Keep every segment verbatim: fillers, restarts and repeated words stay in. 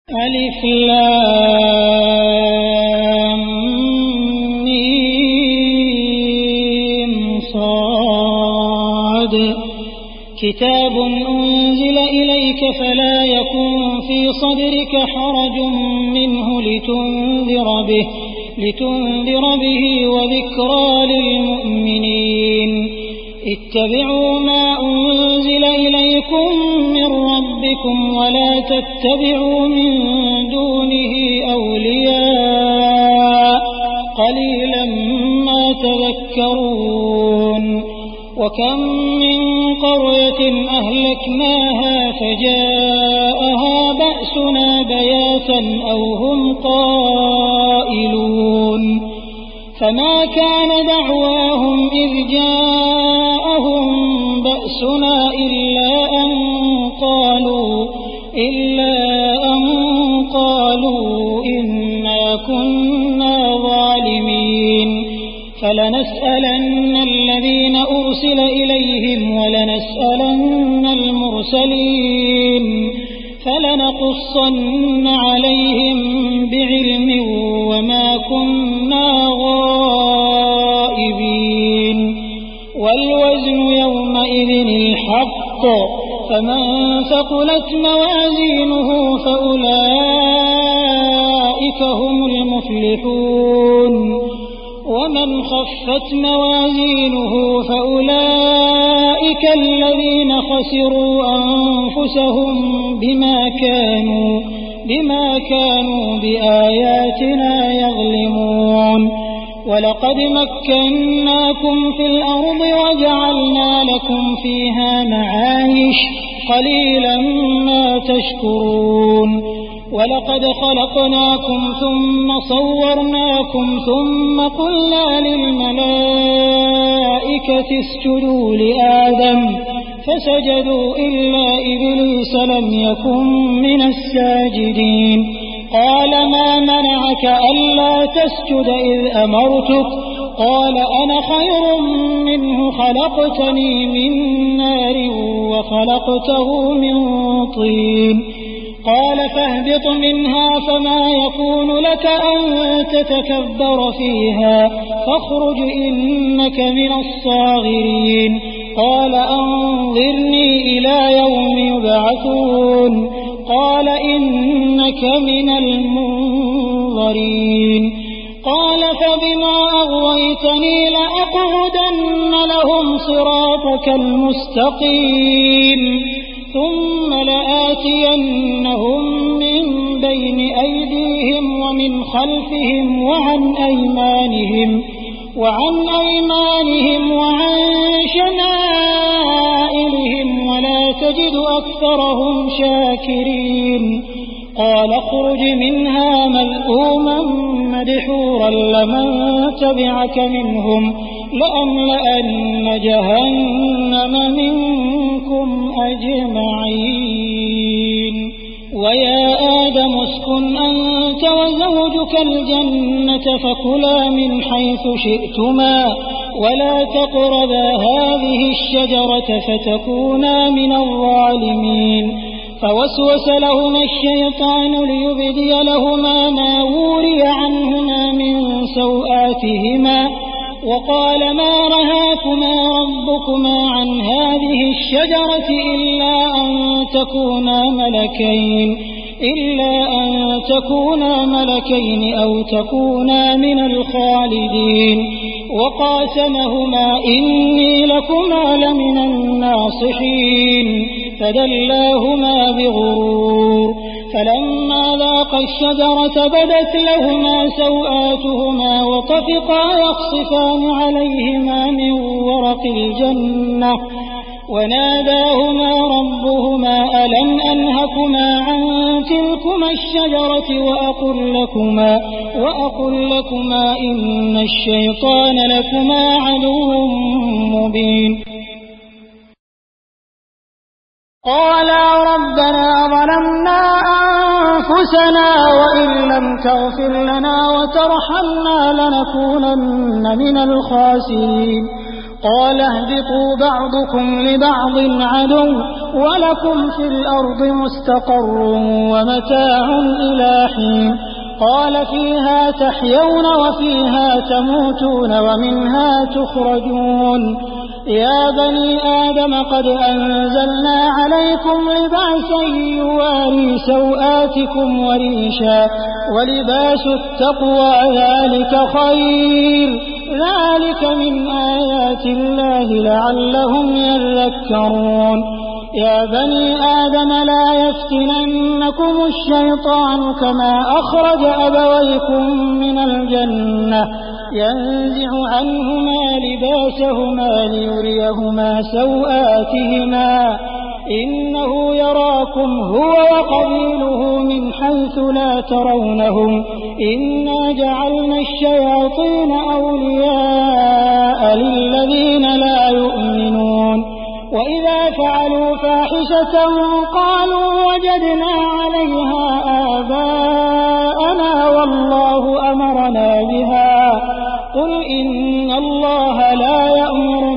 ألف لام ميم صاد كتاب أنزل إليك فلا يكن في صدرك حرج منه لتنذر به لتنذر به وذكرى للمؤمنين اتبعوا ما أنزل إليكم من ربكم ولا تتبعوا من دونه أولياء قليلا ما تذكرون وكم من قرية أهلكناها فجاءها بأسنا بياتا أو هم قائلون فما كان دعواهم إذ جاءهم بأسنا إلا أن قالوا إلا أن قالوا إنا كنا ظالمين فلنسألن الذين أرسل إليهم ولنسألن المرسلين فلنقصن عليهم بعلم وما كنا غائبين والوزن يومئذ الحق فمن ثقلت موازينه فأولئك هم المفلحون ومن خفت موازينه فأولئك الذين خسروا أنفسهم بما كانوا بما كانوا بآياتنا يظلمون ولقد مكناكم في الأرض وجعلنا لكم فيها معايش قليلا ما تشكرون ولقد خلقناكم ثم صورناكم ثم قلنا للملائكة اسجدوا لآدم فسجدوا إلا إبليس لم يكن من الساجدين قال ما منعك ألا تسجد إذ أمرتك قال أنا خير منه خلقتني من نار وخلقته من طين قال فاهبط منها فما يكون لك أن تتكبر فيها فاخرج إنك من الصاغرين قال أنظرني إلى يوم يبعثون قال إنك من المنظرين قال فبما أغويتني لأقعدن لهم صراطك المستقيم ثم لآتينهم من بين أيديهم ومن خلفهم وعن أيمانهم وعن أيمانهم وعن شمائلهم ولا تجد أكثرهم شاكرين قال اخرج منها مذءوما مدحورا لمن تبعك منهم لأملأن جهنم منكم أجمعين ويا آدم اسكن أنت وزوجك الجنة فكلا من حيث شئتما ولا تقربا هذه الشجرة فتكونا من الظالمين فوسوس لهما الشيطان ليبدي لهما ما وري عنهما من سوآتهما وقال ما رهاكما ربكما عن هذه الشجرة إلا أن تكونا ملكين إلا أن تكونا ملكين أو تكونا من الخالدين وقاسمهما إني لكما لمن الناصحين فدلاهما بغرور فلما ذاقا الشجرة بدت لهما سوآتهما وطفقا يخصفان عليهما من ورق الجنة وناداهما ربهما ألم أنهكما عن تلكما الشجرة وأقل لكما, وأقل لكما إن الشيطان لكما عدو مبين قالا ربنا ظلمنا أنفسنا وإن لم تغفر لنا وترحمنا لنكونن من الخاسرين قال اهبطوا بعضكم لبعض عدو ولكم في الأرض مستقر ومتاع إلى حين قال فيها تحيون وفيها تموتون ومنها تخرجون يا بني آدم قد أنزلنا عليكم لباسا يواري سوآتكم وريشا ولباس التقوى ذلك خير ذلك من آيات الله لعلهم يذكرون يا بني آدم لا يفتننكم الشيطان كما أخرج أبويكم من الجنة ينزع عنهما لباسهما ليريهما سوآتهما إنه يراكم هو وقبيله من حيث لا ترونهم إنا جعلنا الشياطين أولياء للذين لا يؤمنون وإذا فعلوا فاحشة قالوا وجدنا عليها آباءنا والله أمرنا بها قل إن الله لا يأمر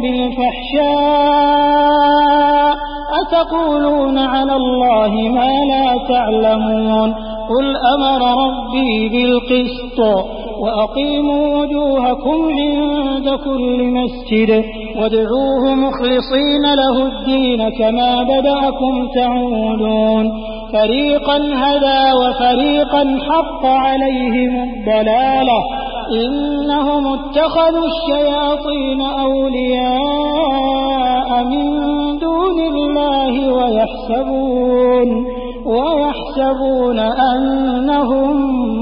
بالفحشاء أتقولون على الله ما لا تعلمون قل أمر ربي بالقسط وأقيموا وجوهكم عند كل مسجد وادعوه مخلصين له الدين كما بدأكم تعودون فريقا هدى وفريقا حق عليهم الضلالة إنهم اتخذوا الشياطين أولياء من دون الله ويحسبون ويحسبون أنهم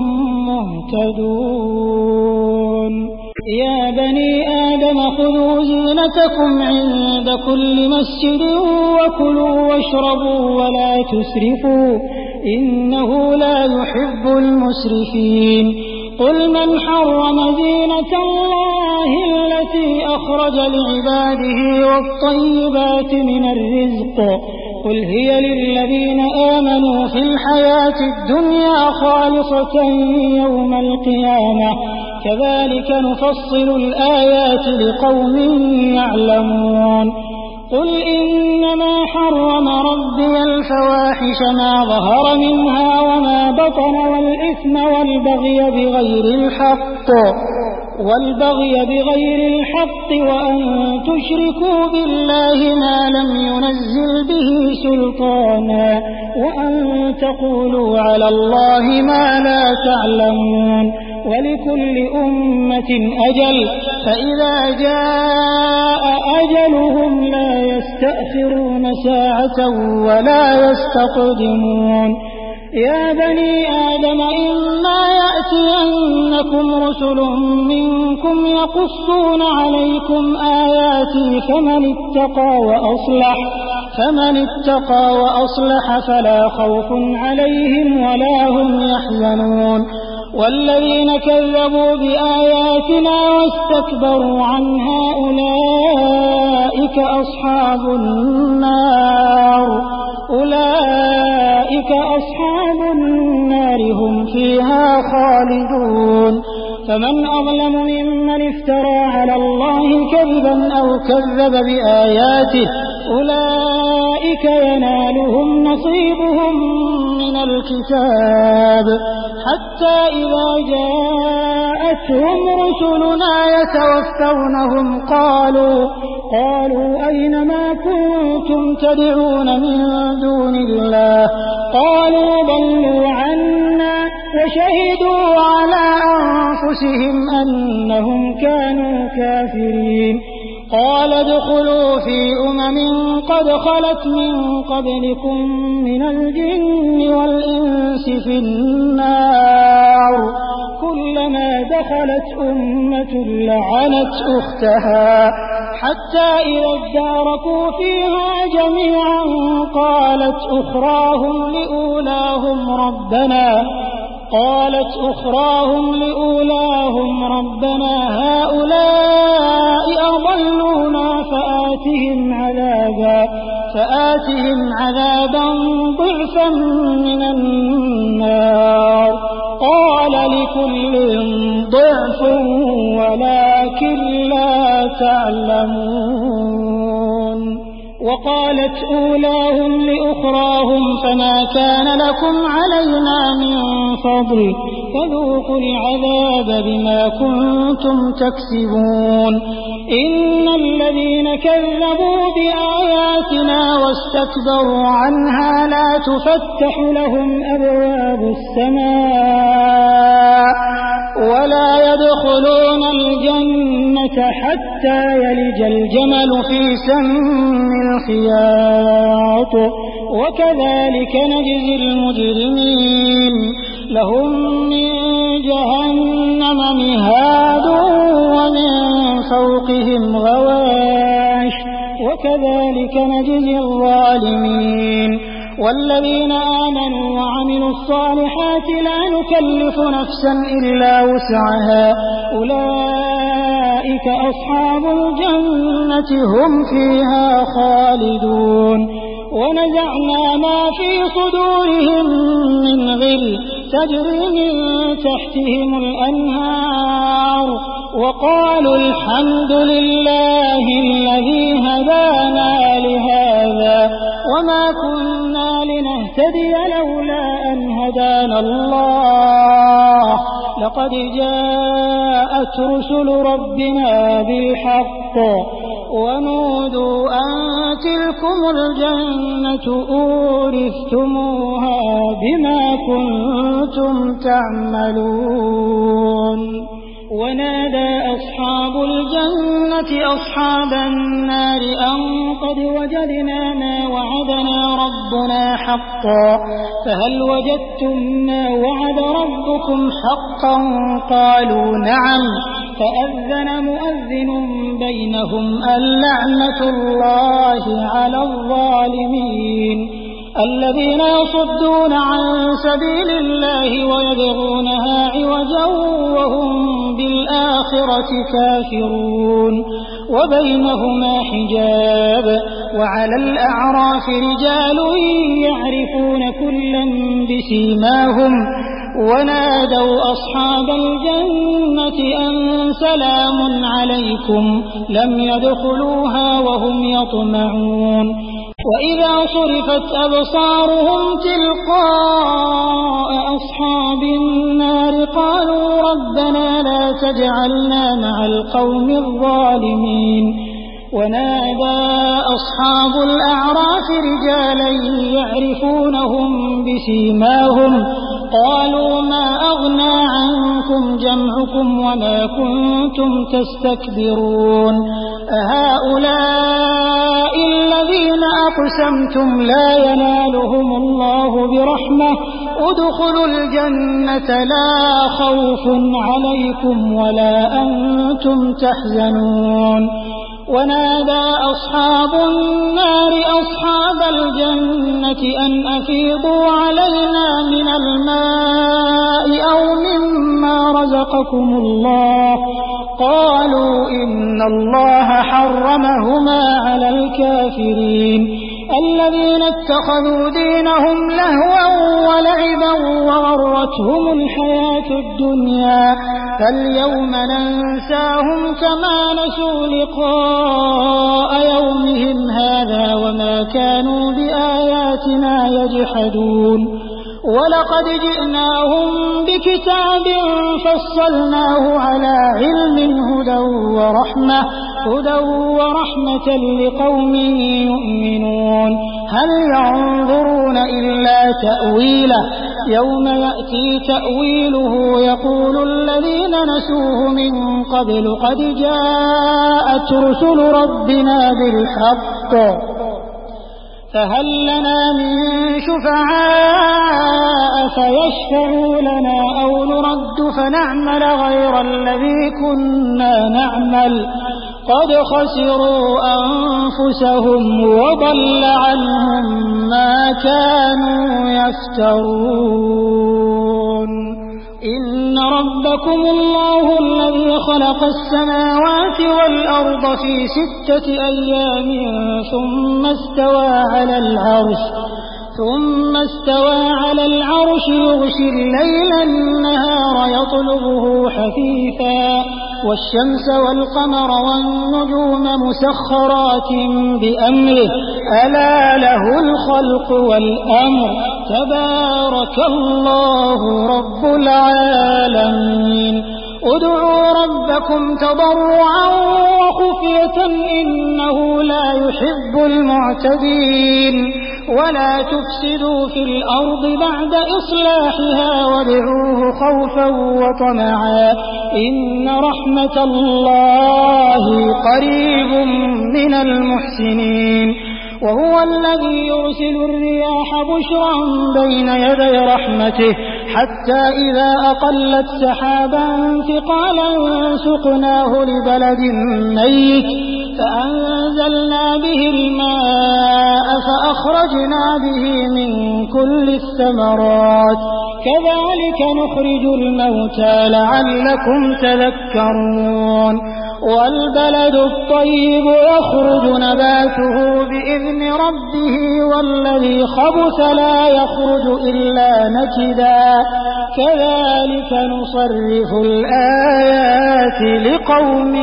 مهتدون يا بني آدم خذوا زينتكم عند كل مسجد وكلوا واشربوا ولا تسرفوا إنه لا يحب المسرفين قل من حرم زينة الله التي أخرج لعباده والطيبات من الرزق قل هي للذين آمنوا في الحياة الدنيا خالصة يوم القيامة كذلك نفصل الآيات لقوم يعلمون قل إنما حرم ربي الفواحش ما ظهر منها وما بطن والإثم والبغي بغير الحق والبغي بغير الحق وأن تشركوا بالله ما لم ينزل به سلطانا وأن تقولوا على الله ما لا تعلمون ولكل أمة أجل فإذا جاء أجلهم لا يستأخرون ساعة ولا يستقدمون يا بني آدم إما يأتينكم رسل منكم يقصون عليكم آياتي فمن اتقى وأصلح فمن اتقى وأصلح فلا خوف عليهم ولا هم يحزنون والذين كذبوا بآياتنا واستكبروا عنها أولئك أصحاب النار أولئك أصحاب النار هم فيها خالدون فمن أظلم ممن افترى على الله كذبا أو كذب بآياته أولئك ينالهم نصيبهم من الكتاب حتى إذا جاءتهم رسلنا يتوفونهم قالوا قالوا أين ما كنتم تدعون من دون الله قالوا ضلوا عنا وشهدوا على أنفسهم أنهم كانوا كافرين قال ادخلوا في أمم قد خلت من قبلكم من الجن والإنس في النار كلما دخلت أمة لعنت أختها حتى إذا اداركوا فيها جميعا قالت أخراهم لأولاهم ربنا قالت أخراهم لأولاهم ربنا هؤلاء أضلونا فآتهم عذابا فآتهم عذابا ضعفا من النار قال لكل ضعف ولكن لا تعلمون وقال فقالت أولاهم لأخراهم فما كان لكم علينا من فضل فذوقوا العذاب بما كنتم تكسبون إن الذين كذبوا بآياتنا واستكبروا عنها لا تفتح لهم أبواب السماء ولا يدخلون الجنة حتى يلج الجمل في سم الخياط وكذلك نجزي المجرمين لهم من جهنم مهاد ومن فوقهم غواش وكذلك نجزي الظالمين والذين آمنوا وعملوا الصالحات لا نكلف نفسا إلا وسعها أولئك أصحاب الجنة هم فيها خالدون ونزعنا ما في صدورهم من غل تجري من تحتهم الأنهار وقالوا الحمد لله الذي هدانا لهذا وما كنا لنهتدي لولا أن هدانا الله لقد جاءت رسل ربنا بالحق ونودوا أن تلكم الجنة أورثتموها بما كنتم تعملون ونادى أصحاب الجنة أصحاب النار أن قد وجدنا ما وعدنا ربنا حقا فهل وجدتم ما وعد ربكم حقا قالوا نعم فأذن مؤذن بينهم اللعنة الله على الظالمين الذين يصدون عن سبيل الله ويبغونها عوجا وهم بالآخرة كافرون وبينهما حجاب وعلى الأعراف رجال يعرفون كلا بسيماهم ونادوا أصحاب الجنة أن سلام عليكم لم يدخلوها وهم يطمعون وإذا صرفت أبصارهم تلقاء أصحاب النار قالوا ربنا لا تجعلنا مع القوم الظالمين ونادى أصحاب الأعراف رجالا يعرفونهم بسيماهم قالوا ما أغنى عنكم جمعكم وما كنتم تستكبرون أهؤلاء الذين أقسمتم لا ينالهم الله برحمة ادخلوا الجنة لا خوف عليكم ولا أنتم تحزنون ونادى أصحاب النار أصحاب الجنة أن أفيضوا علينا من الماء أو مما رزقكم الله قالوا إن الله حرمهما على الكافرين الذين اتخذوا دينهم لهوا ولعبا وغرتهم الحياة الدنيا فاليوم ننساهم كما نسوا لقاء يومهم هذا وما كانوا بآياتنا يجحدون ولقد جئناهم بكتاب فصلناه على علم هدى ورحمة هدى ورحمة لقوم يؤمنون هل ينظرون إلا تأويله يوم يأتي تأويله يقول الذين نسوه من قبل قد جاءت رسل ربنا بالحق فهل لنا من شفعاء فيشفعوا لنا أو نرد فنعمل غير الذي كنا نعمل قد خسروا أنفسهم وضل عنهم ما كانوا يفترون إن ربكم الله الذي خلق السماوات والأرض في ستة أيام ثم استوى على العرش ثم استوى على العرش يغشي الليل النهار يطلبه حثيثا والشمس والقمر والنجوم مسخرات بأمره ألا له الخلق والأمر تبارك الله رب العالمين ادعوا ربكم تضرعا وخفية إنه لا يحب المعتدين ولا تفسدوا في الأرض بعد إصلاحها وادعوه خوفا وطمعا إن رحمة الله قريب من المحسنين وهو الذي يرسل الرياح بشرا بين يدي رحمته حتى إذا أقلت سحابا ثقالا سقناه لبلد ميت فأنزلنا به الماء فأخرجنا به من كل الثمرات كذلك نخرج الموتى لعلكم تذكرون والبلد الطيب يخرج نباته بإذن ربه والذي خبث لا يخرج إلا نكدا كذلك نصرف الآيات لقوم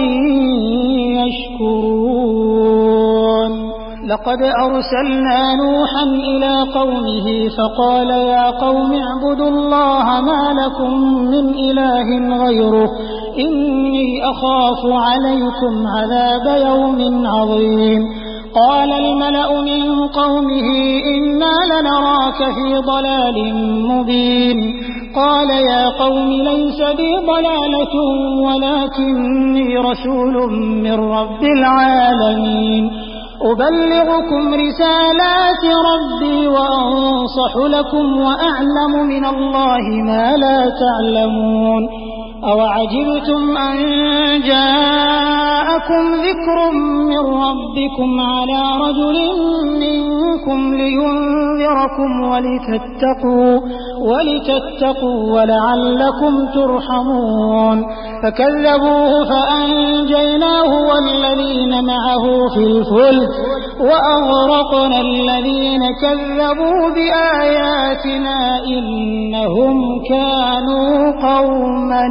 يشكرون لقد أرسلنا نوحا إلى قومه فقال يا قوم اعبدوا الله ما لكم من إله غيره إني أخاف عليكم عذاب يوم عظيم قال الملأ من قومه إنا لنراك في ضلال مبين قال يا قوم ليس بي ضلالة ولكني رسول من رب العالمين أبلغكم رسالات ربي وأنصح لكم وأعلم من الله ما لا تعلمون أوعجبتم أن جاءكم ذكر من ربكم على رجل منكم لينذركم ولتتقوا, ولتتقوا ولعلكم ترحمون فكذبوه فأنجيناه والذين معه في الفلك وأغرقنا الذين كذبوا بآياتنا إنهم كانوا قوما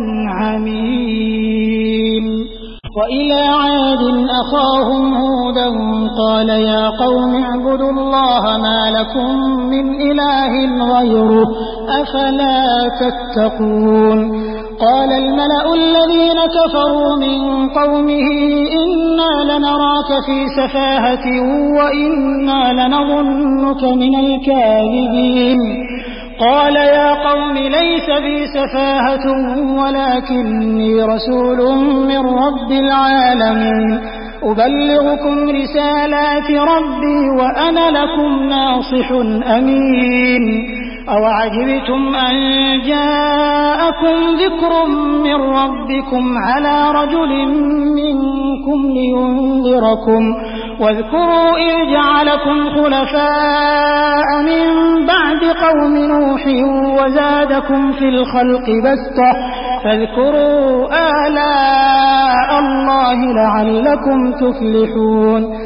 عمين وإلى عاد أخاهم هودا قال يا قوم اعبدوا الله ما لكم من إله غيره أفلا تتقون قال الملأ الذين كفروا من قومه إنا لنراك في سفاهة وإنا لنظنك من الكاذبين قال يا قوم ليس بي سفاهة ولكني رسول من رب العالمين أبلغكم رسالات ربي وأنا لكم ناصح أمين أوعجبتم أن جاءكم ذكر من ربكم على رجل منكم لينذركم واذكروا إذ جعلكم خلفاء من بعد قوم نوح وزادكم في الخلق بسطة فاذكروا آلاء الله لعلكم تفلحون